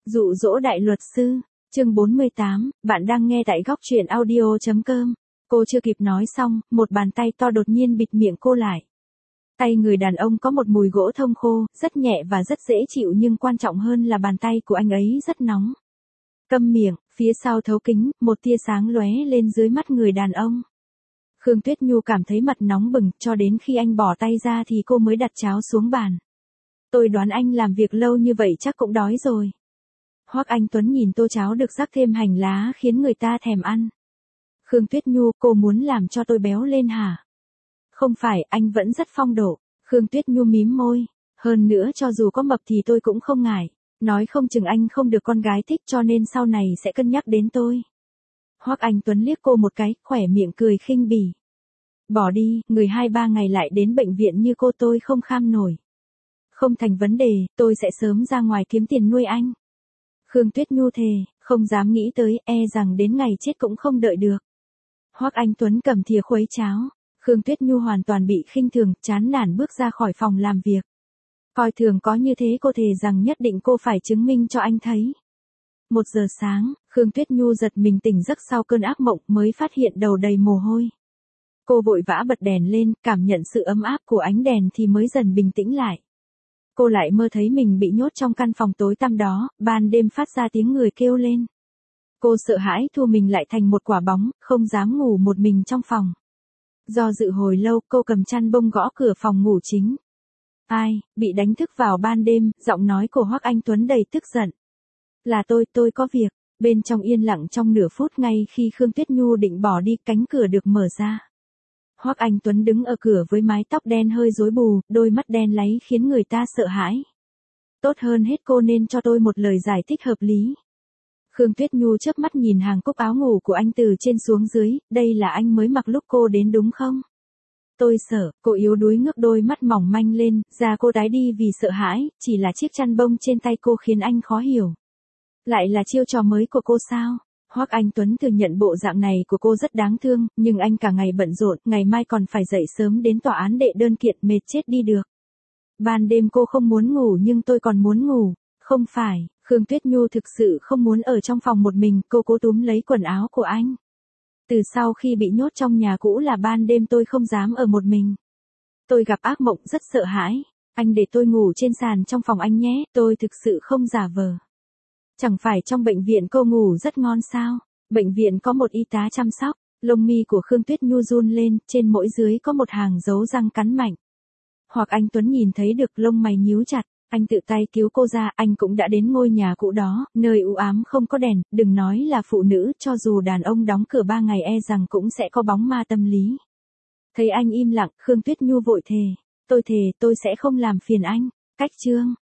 Dụ dỗ đại luật sư, chương 48, bạn đang nghe tại góc truyện audio.com. Cô chưa kịp nói xong, một bàn tay to đột nhiên bịt miệng cô lại. Tay người đàn ông có một mùi gỗ thông khô, rất nhẹ và rất dễ chịu, nhưng quan trọng hơn là bàn tay của anh ấy rất nóng. Câm miệng, phía sau thấu kính, một tia sáng lóe lên dưới mắt người đàn ông. Khương Tuyết Nhu cảm thấy mặt nóng bừng, cho đến khi anh bỏ tay ra thì cô mới đặt cháo xuống bàn. Tôi đoán anh làm việc lâu như vậy chắc cũng đói rồi. Hoắc Anh Tuấn nhìn tô cháo được rắc thêm hành lá khiến người ta thèm ăn. Khương Tuyết Nhu, cô muốn làm cho tôi béo lên hả? Không phải, anh vẫn rất phong độ. Khương Tuyết Nhu mím môi. Hơn nữa cho dù có mập thì tôi cũng không ngại. Nói không chừng anh không được con gái thích, cho nên sau này sẽ cân nhắc đến tôi. Hoắc Anh Tuấn liếc cô một cái, khỏe miệng cười khinh bỉ. Bỏ đi, người 2-3 ngày lại đến bệnh viện như cô tôi không kham nổi. Không thành vấn đề, tôi sẽ sớm ra ngoài kiếm tiền nuôi anh. Khương Tuyết Nhu thề, không dám nghĩ tới, e rằng đến ngày chết cũng không đợi được. Hoắc Anh Tuấn cầm thìa khuấy cháo. Khương Tuyết Nhu hoàn toàn bị khinh thường, chán nản bước ra khỏi phòng làm việc. Coi thường có như thế, cô thề rằng nhất định cô phải chứng minh cho anh thấy. 1 giờ sáng, Khương Tuyết Nhu giật mình tỉnh giấc sau cơn ác mộng, mới phát hiện đầu đầy mồ hôi. Cô vội vã bật đèn lên, cảm nhận sự ấm áp của ánh đèn thì mới dần bình tĩnh lại. Cô lại mơ thấy mình bị nhốt trong căn phòng tối tăm đó, ban đêm phát ra tiếng người kêu lên. Cô sợ hãi thu mình lại thành một quả bóng, không dám ngủ một mình trong phòng. Do dự hồi lâu, cô cầm chăn bông gõ cửa phòng ngủ chính. Ai, bị đánh thức vào ban đêm, giọng nói của Hoắc Anh Tuấn đầy tức giận. Là tôi có việc. Bên trong yên lặng trong nửa phút, ngay khi Khương Tuyết Nhu định bỏ đi, cánh cửa được mở ra. Hoắc Anh Tuấn đứng ở cửa với mái tóc đen hơi rối bù, đôi mắt đen láy khiến người ta sợ hãi. Tốt hơn hết cô nên cho tôi một lời giải thích hợp lý. Khương Tuyết Nhu chớp mắt nhìn hàng cúc áo ngủ của anh từ trên xuống dưới, đây là anh mới mặc lúc cô đến đúng không? Tôi sợ, cô yếu đuối ngước đôi mắt mỏng manh lên, da cô tái đi vì sợ hãi, chỉ là chiếc chăn bông trên tay cô khiến anh khó hiểu. Lại là chiêu trò mới của cô sao? Hoắc Anh Tuấn thừa nhận bộ dạng này của cô rất đáng thương, nhưng anh cả ngày bận rộn, ngày mai còn phải dậy sớm đến tòa án đệ đơn kiện, mệt chết đi được. Ban đêm cô không muốn ngủ nhưng tôi còn muốn ngủ. Không phải, Khương Tuyết Nhu thực sự không muốn ở trong phòng một mình, cô cố túm lấy quần áo của anh. Từ sau khi bị nhốt trong nhà cũ là ban đêm tôi không dám ở một mình. Tôi gặp ác mộng rất sợ hãi. Anh để tôi ngủ trên sàn trong phòng anh nhé, tôi thực sự không giả vờ. Chẳng phải trong bệnh viện cô ngủ rất ngon sao? Bệnh viện có một y tá chăm sóc. Lông mi của Khương Tuyết Nhu run lên, trên mỗi dưới có một hàng dấu răng cắn mạnh. Hoặc anh Tuấn nhìn thấy được, lông mày nhíu chặt. Anh tự tay cứu cô ra, anh cũng đã đến ngôi nhà cũ đó, nơi u ám không có đèn, đừng nói là phụ nữ, cho dù đàn ông đóng cửa 3 ngày e rằng cũng sẽ có bóng ma tâm lý. Thấy anh im lặng, Khương Tuyết Nhu vội thề. Tôi thề tôi sẽ không làm phiền anh. Cách chương.